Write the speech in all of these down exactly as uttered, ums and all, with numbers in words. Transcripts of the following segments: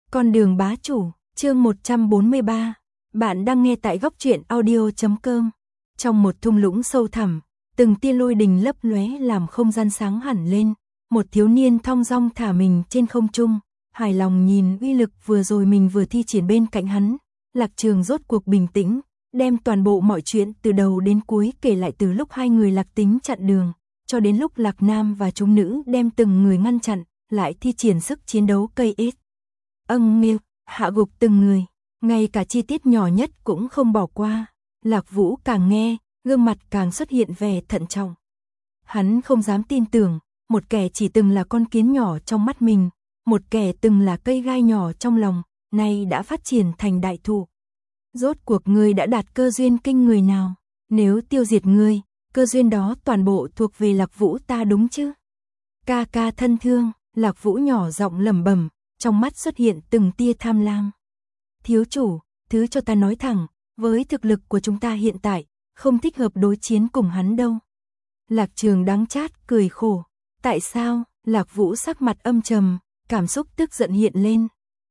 Con đường bá chủ, chương một trăm bốn mươi ba. Bạn đang nghe tại góc truyện audio chấm com. Trong một thung lũng sâu thẳm, từng tia lôi đình lấp lóe làm không gian sáng hẳn lên. Một thiếu niên thong dong thả mình trên không trung, hài lòng nhìn uy lực vừa rồi mình vừa thi triển bên cạnh hắn. Lạc Trường rốt cuộc bình tĩnh, đem toàn bộ mọi chuyện từ đầu đến cuối kể lại từ lúc hai người Lạc Tính chặn đường, cho đến lúc Lạc Nam và chúng nữ đem từng người ngăn chặn, lại thi triển sức chiến đấu cây ết. Âng nghêu, hạ gục từng người, ngay cả chi tiết nhỏ nhất cũng không bỏ qua. Lạc Vũ càng nghe, gương mặt càng xuất hiện vẻ thận trọng. Hắn không dám tin tưởng, một kẻ chỉ từng là con kiến nhỏ trong mắt mình, một kẻ từng là cây gai nhỏ trong lòng, nay đã phát triển thành đại thụ. Rốt cuộc ngươi đã đạt cơ duyên kinh người nào? Nếu tiêu diệt ngươi, cơ duyên đó toàn bộ thuộc về Lạc Vũ ta đúng chứ? Ca ca thân thương, Lạc Vũ nhỏ giọng lẩm bẩm, trong mắt xuất hiện từng tia tham lam. Thiếu chủ, thứ cho ta nói thẳng, với thực lực của chúng ta hiện tại, không thích hợp đối chiến cùng hắn đâu. Lạc Trường đắng chát cười khổ. Tại sao? Lạc Vũ sắc mặt âm trầm, cảm xúc tức giận hiện lên.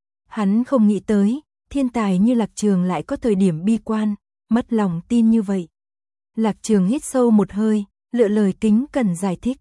Hắn không nghĩ tới, thiên tài như Lạc Trường lại có thời điểm bi quan, mất lòng tin như vậy. Lạc Trường hít sâu một hơi, lựa lời kính cẩn giải thích.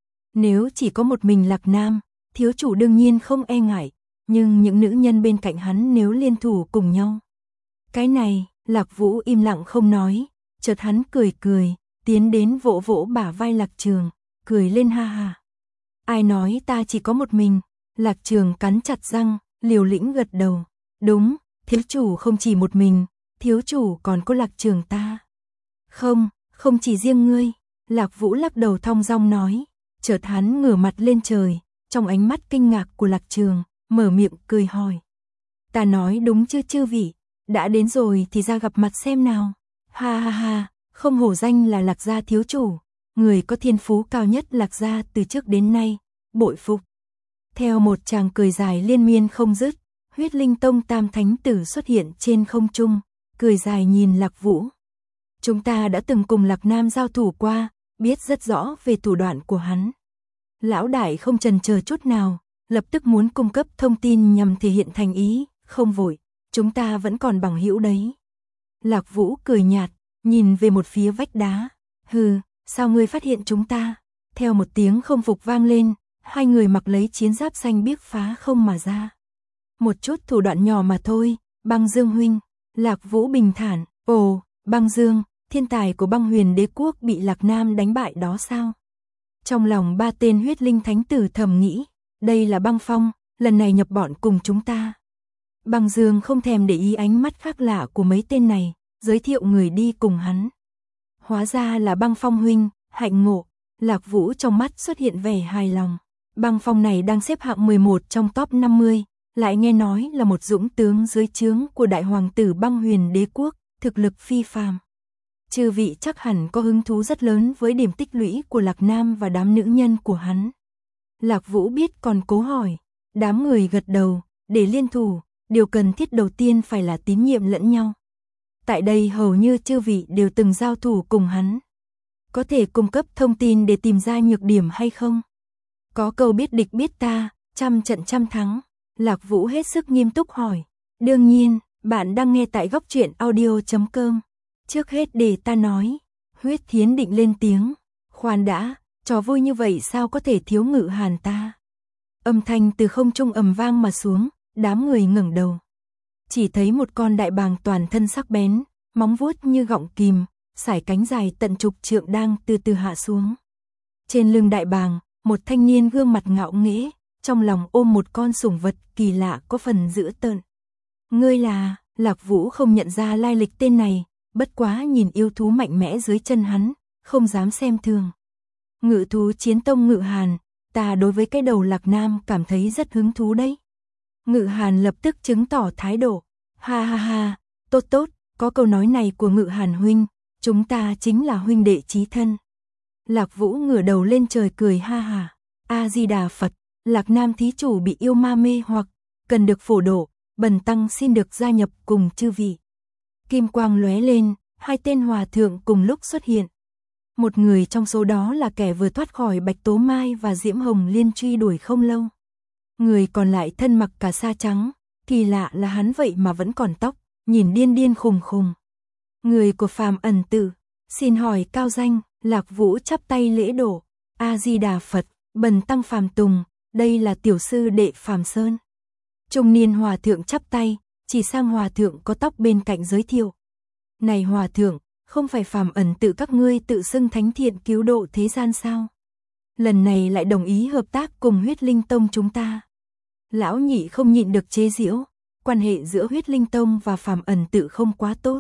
Nếu chỉ có một mình Lạc Nam, thiếu chủ đương nhiên không e ngại, nhưng những nữ nhân bên cạnh hắn nếu liên thủ cùng nhau. Cái này, Lạc Vũ im lặng không nói, chợt hắn cười cười, tiến đến vỗ vỗ bả vai Lạc Trường, cười lên ha ha. Ai nói ta chỉ có một mình? Lạc Trường cắn chặt răng, liều lĩnh gật đầu. Đúng, thiếu chủ không chỉ một mình, thiếu chủ còn có Lạc Trường ta. Không, không chỉ riêng ngươi, Lạc Vũ lắc đầu thong dong nói, chợt hắn ngửa mặt lên trời, trong ánh mắt kinh ngạc của Lạc Trường, mở miệng cười hỏi. Ta nói đúng chưa chư vị, đã đến rồi thì ra gặp mặt xem nào. Ha ha ha, không hổ danh là Lạc gia thiếu chủ, người có thiên phú cao nhất Lạc gia từ trước đến nay, bội phục. Theo một tràng cười dài liên miên không dứt, Huyết Linh Tông Tam Thánh Tử xuất hiện trên không trung, cười dài nhìn Lạc Vũ. Chúng ta đã từng cùng Lạc Nam giao thủ qua, biết rất rõ về thủ đoạn của hắn. Lão đại không chần chờ chút nào, lập tức muốn cung cấp thông tin nhằm thể hiện thành ý, không vội, chúng ta vẫn còn bằng hữu đấy. Lạc Vũ cười nhạt, nhìn về một phía vách đá. Hừ, sao ngươi phát hiện chúng ta? Theo một tiếng không phục vang lên, hai người mặc lấy chiến giáp xanh biếc phá không mà ra. Một chút thủ đoạn nhỏ mà thôi, Băng Dương huynh. Lạc Vũ bình thản, ồ, Băng Dương, thiên tài của Băng Huyền Đế quốc bị Lạc Nam đánh bại đó sao? Trong lòng ba tên huyết linh thánh tử thầm nghĩ, đây là Băng Phong, lần này nhập bọn cùng chúng ta. Băng Dương không thèm để ý ánh mắt khác lạ của mấy tên này, giới thiệu người đi cùng hắn. Hóa ra là Băng Phong huynh, hạnh ngộ. Lạc Vũ trong mắt xuất hiện vẻ hài lòng. Băng Phong này đang xếp hạng mười một trong top năm mươi, lại nghe nói là một dũng tướng dưới trướng của đại hoàng tử Băng Huyền Đế quốc, thực lực phi phàm. Chư vị chắc hẳn có hứng thú rất lớn với điểm tích lũy của Lạc Nam và đám nữ nhân của hắn. Lạc Vũ biết còn cố hỏi, đám người gật đầu, để liên thủ, điều cần thiết đầu tiên phải là tín nhiệm lẫn nhau. Tại đây hầu như chư vị đều từng giao thủ cùng hắn. Có thể cung cấp thông tin để tìm ra nhược điểm hay không? Có câu biết địch biết ta, trăm trận trăm thắng. Lạc Vũ hết sức nghiêm túc hỏi. Đương nhiên, bạn đang nghe tại góc truyện audio chấm com. Trước hết để ta nói. Huyết Thiến định lên tiếng. Khoan đã, trò vui như vậy sao có thể thiếu Ngự Hàn ta? Âm thanh từ không trung ầm vang mà xuống, đám người ngẩng đầu. Chỉ thấy một con đại bàng toàn thân sắc bén, móng vuốt như gọng kìm, sải cánh dài tận chục trượng đang từ từ hạ xuống. Trên lưng đại bàng, một thanh niên gương mặt ngạo nghễ, trong lòng ôm một con sủng vật kỳ lạ có phần dữ tợn. Ngươi là? Lạc Vũ không nhận ra lai lịch tên này, bất quá nhìn yêu thú mạnh mẽ dưới chân hắn, không dám xem thường. Ngự thú chiến tông Ngự Hàn, ta đối với cái đầu Lạc Nam cảm thấy rất hứng thú đấy. Ngự Hàn lập tức chứng tỏ thái độ. Ha ha ha, tốt tốt, có câu nói này của Ngự Hàn huynh, chúng ta chính là huynh đệ chí thân. Lạc Vũ ngửa đầu lên trời cười ha ha. A-di-đà Phật, Lạc Nam thí chủ bị yêu ma mê hoặc, cần được phổ độ, bần tăng xin được gia nhập cùng chư vị. Kim quang lóe lên, hai tên hòa thượng cùng lúc xuất hiện. Một người trong số đó là kẻ vừa thoát khỏi Bạch Tố Mai và Diễm Hồng Liên truy đuổi không lâu. Người còn lại thân mặc cà sa trắng, Kỳ lạ là hắn vậy mà vẫn còn tóc, nhìn điên điên khùng khùng. Người của Phàm Ẩn Tự, xin hỏi cao danh. Lạc Vũ chắp tay lễ đổ, A Di Đà Phật, bần tăng Phàm Tùng, đây là tiểu sư đệ Phàm Sơn. Trung niên hòa thượng chắp tay, chỉ sang hòa thượng có tóc bên cạnh giới thiệu. Này hòa thượng, không phải Phàm Ẩn Tự các ngươi tự xưng thánh thiện cứu độ thế gian sao? Lần này lại đồng ý hợp tác cùng Huyết Linh Tông chúng ta. Lão nhị không nhịn được chế giễu, quan hệ giữa Huyết Linh Tông và Phàm Ẩn Tự không quá tốt.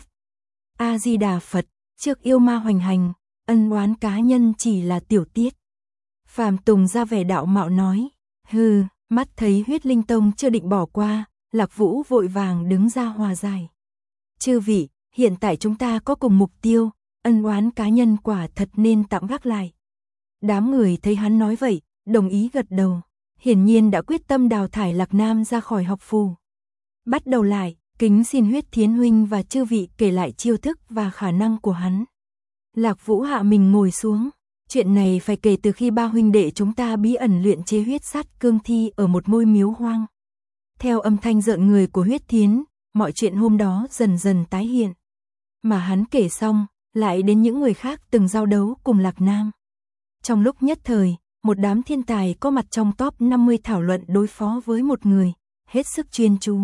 A Di Đà Phật, trước yêu ma hoành hành, ân oán cá nhân chỉ là tiểu tiết. Phàm Tùng ra vẻ đạo mạo nói, hừ, mắt thấy Huyết Linh Tông chưa định bỏ qua, Lạc Vũ vội vàng đứng ra hòa giải. Chư vị, hiện tại chúng ta có cùng mục tiêu, ân oán cá nhân quả thật nên tạm gác lại. Đám người thấy hắn nói vậy, đồng ý gật đầu, hiển nhiên đã quyết tâm đào thải Lạc Nam ra khỏi học phù. Bắt đầu lại, kính xin Huyết Thiến huynh và chư vị kể lại chiêu thức và khả năng của hắn. Lạc Vũ hạ mình ngồi xuống, chuyện này phải kể từ khi ba huynh đệ chúng ta bí ẩn luyện chế huyết sát cương thi ở một ngôi miếu hoang. Theo âm thanh rợn người của Huyết Thiến, mọi chuyện hôm đó dần dần tái hiện. Mà hắn kể xong, lại đến những người khác từng giao đấu cùng Lạc Nam. Trong lúc nhất thời, một đám thiên tài có mặt trong top năm mươi thảo luận đối phó với một người, hết sức chuyên chú.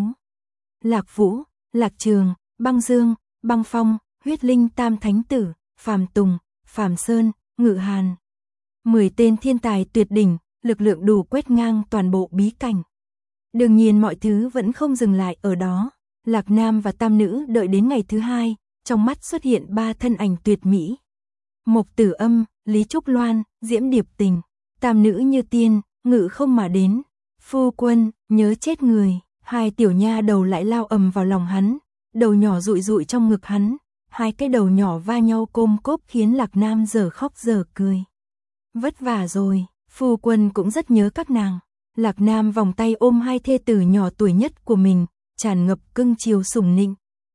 Lạc Vũ, Lạc Trường, Băng Dương, Băng Phong, Huyết Linh Tam Thánh Tử, Phàm Tùng, Phàm Sơn, Ngự Hàn. Mười tên thiên tài tuyệt đỉnh, lực lượng đủ quét ngang toàn bộ bí cảnh. Đương nhiên mọi thứ vẫn không dừng lại ở đó. Lạc Nam và Tam Nữ đợi đến ngày thứ hai, trong mắt xuất hiện ba thân ảnh tuyệt mỹ. Mộc Tử Âm, Lý Trúc Loan, Diễm Điệp Tình. Tam Nữ như tiên, ngự không mà đến. Phu quân, nhớ chết người. Hai tiểu nha đầu lại lao ầm vào lòng hắn, đầu nhỏ rụi rụi trong ngực hắn, hai cái đầu nhỏ va nhau côm cốp khiến Lạc Nam giờ khóc giờ cười. Vất vả rồi, phu quân cũng rất nhớ các nàng. Lạc Nam vòng tay ôm hai thê tử nhỏ tuổi nhất của mình, tràn ngập cưng chiều sủng nịnh.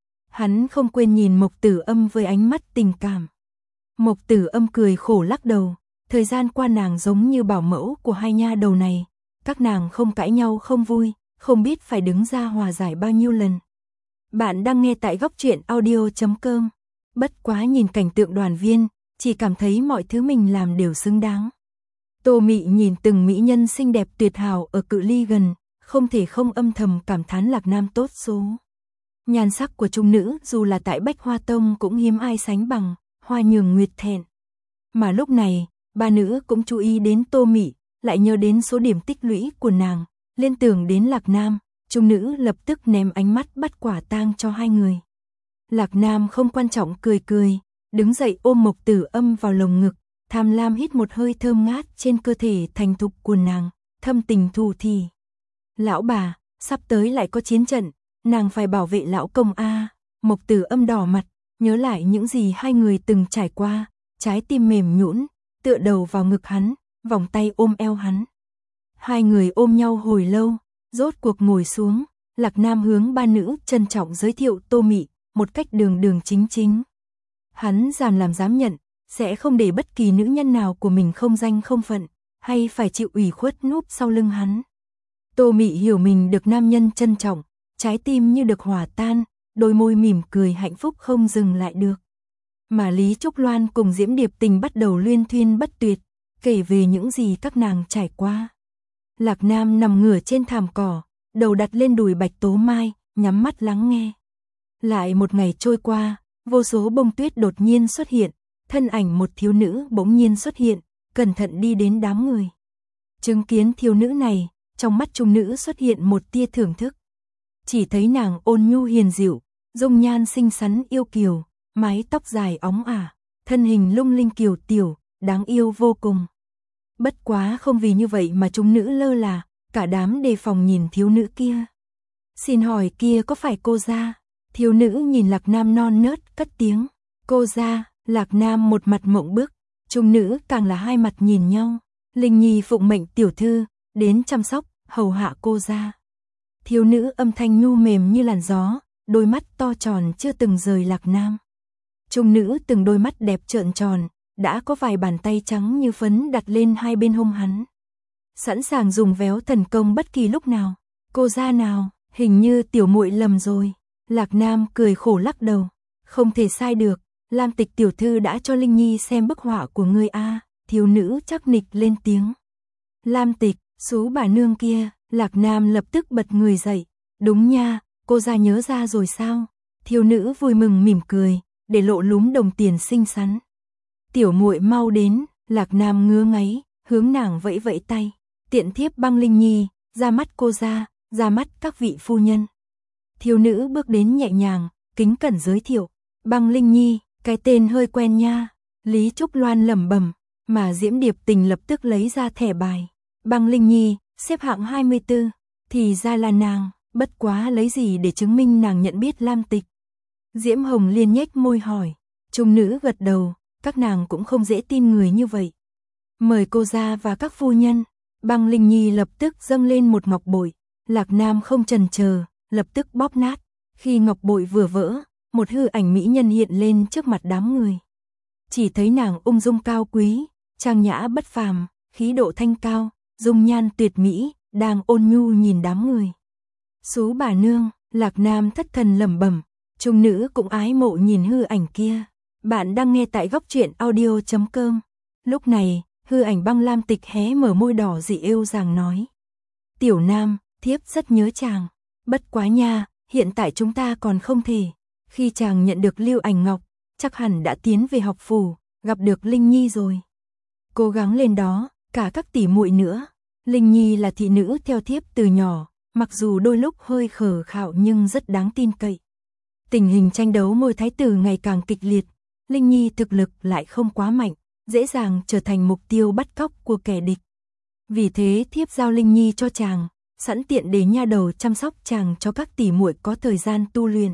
Hắn không quên nhìn Mộc Tử Âm với ánh mắt tình cảm. Mộc Tử Âm cười khổ lắc đầu, thời gian qua nàng giống như bảo mẫu của hai nha đầu này, các nàng không cãi nhau không vui, không biết phải đứng ra hòa giải bao nhiêu lần. Bạn đang nghe tại góc truyện audio chấm com. Bất quá nhìn cảnh tượng đoàn viên, chỉ cảm thấy mọi thứ mình làm đều xứng đáng. Tô Mị nhìn từng mỹ nhân xinh đẹp tuyệt hảo ở cự ly gần, không thể không âm thầm cảm thán Lạc Nam tốt số. Nhan sắc của trung nữ dù là tại Bách Hoa Tông cũng hiếm ai sánh bằng, Hoa Nhường Nguyệt thẹn. Mà lúc này, ba nữ cũng chú ý đến Tô Mị, lại nhớ đến số điểm tích lũy của nàng, liên tưởng đến Lạc Nam, trung nữ lập tức ném ánh mắt bắt quả tang cho hai người. Lạc Nam không quan trọng cười cười, đứng dậy ôm Mộc Tử Âm vào lồng ngực, tham lam hít một hơi thơm ngát trên cơ thể thành thục của nàng, thâm tình thù thì. Lão bà, sắp tới lại có chiến trận, nàng phải bảo vệ lão công a. Mộc Tử Âm đỏ mặt, nhớ lại những gì hai người từng trải qua, trái tim mềm nhũn, tựa đầu vào ngực hắn, vòng tay ôm eo hắn. Hai người ôm nhau hồi lâu, rốt cuộc ngồi xuống, Lạc Nam hướng ba nữ trân trọng giới thiệu Tô Mị, một cách đường đường chính chính. Hắn dám làm dám nhận, sẽ không để bất kỳ nữ nhân nào của mình không danh không phận, hay phải chịu ủy khuất núp sau lưng hắn. Tô Mị hiểu mình được nam nhân trân trọng, trái tim như được hòa tan, đôi môi mỉm cười hạnh phúc không dừng lại được. Mà Lý Trúc Loan cùng Diễm Điệp Tình bắt đầu luyên thuyên bất tuyệt, kể về những gì các nàng trải qua. Lạc Nam nằm ngửa trên thảm cỏ, đầu đặt lên đùi Bạch Tố Mai, nhắm mắt lắng nghe. Lại một ngày trôi qua, vô số bông tuyết đột nhiên xuất hiện, thân ảnh một thiếu nữ bỗng nhiên xuất hiện, cẩn thận đi đến đám người. Chứng kiến thiếu nữ này, trong mắt trung nữ xuất hiện một tia thưởng thức. Chỉ thấy nàng ôn nhu hiền dịu, dung nhan xinh xắn yêu kiều, mái tóc dài óng ả, thân hình lung linh kiều tiểu, đáng yêu vô cùng. Bất quá không vì như vậy mà trung nữ lơ là, cả đám đề phòng nhìn thiếu nữ kia. Xin hỏi kia có phải cô gia? Thiếu nữ nhìn Lạc Nam non nớt cất tiếng. Cô gia. Lạc Nam một mặt mộng bức, trung nữ càng là hai mặt nhìn nhau. Linh Nhi phụng mệnh tiểu thư, đến chăm sóc, hầu hạ cô gia. Thiếu nữ âm thanh nhu mềm như làn gió, đôi mắt to tròn chưa từng rời Lạc Nam. Trung nữ từng đôi mắt đẹp trợn tròn, đã có vài bàn tay trắng như phấn đặt lên hai bên hông hắn. Sẵn sàng dùng véo thần công bất kỳ lúc nào. Cô gia nào, Hình như tiểu muội lầm rồi. Lạc Nam cười khổ lắc đầu. Không thể sai được, Lam Tịch tiểu thư đã cho Linh Nhi xem bức họa của ngươi a. Thiếu nữ chắc nịch lên tiếng. Lam Tịch, số bà nương kia. Lạc Nam lập tức bật người dậy. Đúng nha, cô ra nhớ ra rồi sao? Thiếu nữ vui mừng mỉm cười, để lộ lúm đồng tiền xinh xắn. Tiểu muội mau đến. Lạc Nam ngứa ngáy, hướng nàng vẫy vẫy tay. Tiện thiếp băng Linh Nhi, ra mắt cô ra, ra mắt các vị phu nhân. Thiếu nữ bước đến nhẹ nhàng, kính cẩn giới thiệu. Băng Linh Nhi, cái tên hơi quen nha. Lý Trúc Loan lẩm bẩm, mà Diễm Điệp Tình lập tức lấy ra thẻ bài. Băng Linh Nhi, xếp hạng hai mươi tư, thì ra là nàng, bất quá lấy gì để chứng minh nàng nhận biết Lam Tịch. Diễm Hồng Liên nhếch môi hỏi, trung nữ gật đầu, các nàng cũng không dễ tin người như vậy. Mời cô ra và các phu nhân. Băng Linh Nhi lập tức dâng lên một ngọc bội. Lạc Nam không chần chờ, lập tức bóp nát. Khi ngọc bội vừa vỡ, một hư ảnh mỹ nhân hiện lên trước mặt đám người. Chỉ thấy nàng ung dung cao quý, trang nhã bất phàm, khí độ thanh cao, dung nhan tuyệt mỹ, đang ôn nhu nhìn đám người. Sú bà nương, Lạc Nam thất thần lẩm bẩm, trung nữ cũng ái mộ nhìn hư ảnh kia. Bạn đang nghe tại góc truyện audio chấm com. Lúc này, hư ảnh băng Lam Tịch hé mở môi đỏ dị êu dàng nói. Tiểu Nam, thiếp rất nhớ chàng. Bất quá nha, hiện tại chúng ta còn không thể. Khi chàng nhận được lưu ảnh ngọc, chắc hẳn đã tiến về học phủ, gặp được Linh Nhi rồi. Cố gắng lên đó, cả các tỷ muội nữa. Linh Nhi là thị nữ theo thiếp từ nhỏ, mặc dù đôi lúc hơi khờ khạo nhưng rất đáng tin cậy. Tình hình tranh đấu ngôi thái tử ngày càng kịch liệt, Linh Nhi thực lực lại không quá mạnh, dễ dàng trở thành mục tiêu bắt cóc của kẻ địch. Vì thế thiếp giao Linh Nhi cho chàng, sẵn tiện để nha đầu chăm sóc chàng cho các tỷ muội có thời gian tu luyện.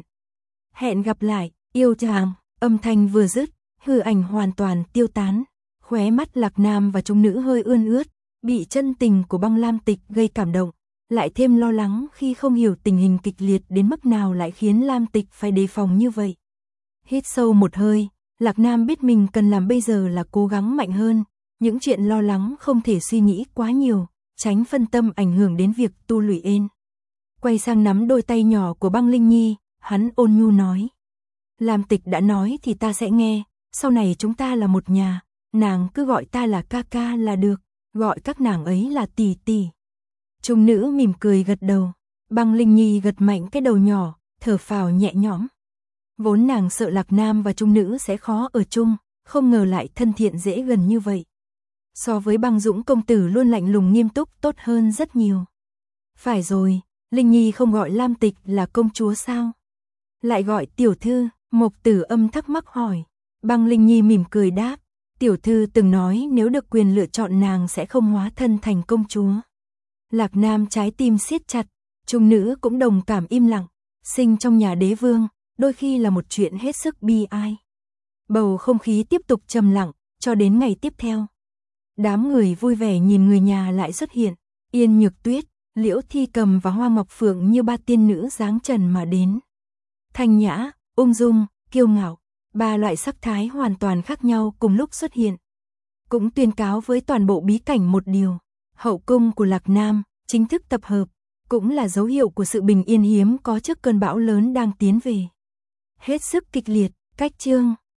Hẹn gặp lại, yêu chàng. Âm thanh vừa dứt, hư ảnh hoàn toàn tiêu tán. Khóe mắt Lạc Nam và trung nữ hơi ươn ướt, bị chân tình của băng Lam Tịch gây cảm động, lại thêm lo lắng khi không hiểu tình hình kịch liệt đến mức nào lại khiến Lam Tịch phải đề phòng như vậy. Hít sâu một hơi, Lạc Nam biết mình cần làm bây giờ là cố gắng mạnh hơn, những chuyện lo lắng không thể suy nghĩ quá nhiều, tránh phân tâm ảnh hưởng đến việc tu luyện. Quay sang nắm đôi tay nhỏ của băng Linh Nhi, hắn ôn nhu nói. Lam Tịch đã nói thì ta sẽ nghe, sau này chúng ta là một nhà, nàng cứ gọi ta là ca ca là được, gọi các nàng ấy là tỷ tỷ. Trung nữ mỉm cười gật đầu, băng Linh Nhi gật mạnh cái đầu nhỏ, thở phào nhẹ nhõm. Vốn nàng sợ Lạc Nam và trung nữ sẽ khó ở chung, không ngờ lại thân thiện dễ gần như vậy. So với băng Dũng công tử luôn lạnh lùng nghiêm túc tốt hơn rất nhiều. Phải rồi, Linh Nhi không gọi Lam Tịch là công chúa sao? Lại gọi tiểu thư, Mộc Tử Âm thắc mắc hỏi. Băng Linh Nhi mỉm cười đáp, tiểu thư từng nói nếu được quyền lựa chọn nàng sẽ không hóa thân thành công chúa. Lạc Nam trái tim siết chặt, trung nữ cũng đồng cảm im lặng, sinh trong nhà đế vương, đôi khi là một chuyện hết sức bi ai. Bầu không khí tiếp tục trầm lặng, cho đến ngày tiếp theo. Đám người vui vẻ nhìn người nhà lại xuất hiện, Yên Nhược Tuyết, Liễu Thi Cầm và Hoa Ngọc Phượng như ba tiên nữ dáng trần mà đến. Thanh nhã, ung dung, kiêu ngạo, ba loại sắc thái hoàn toàn khác nhau cùng lúc xuất hiện. Cũng tuyên cáo với toàn bộ bí cảnh một điều, hậu cung của Lạc Nam chính thức tập hợp, cũng là dấu hiệu của sự bình yên hiếm có trước cơn bão lớn đang tiến về. Hết sức kịch liệt, cách chương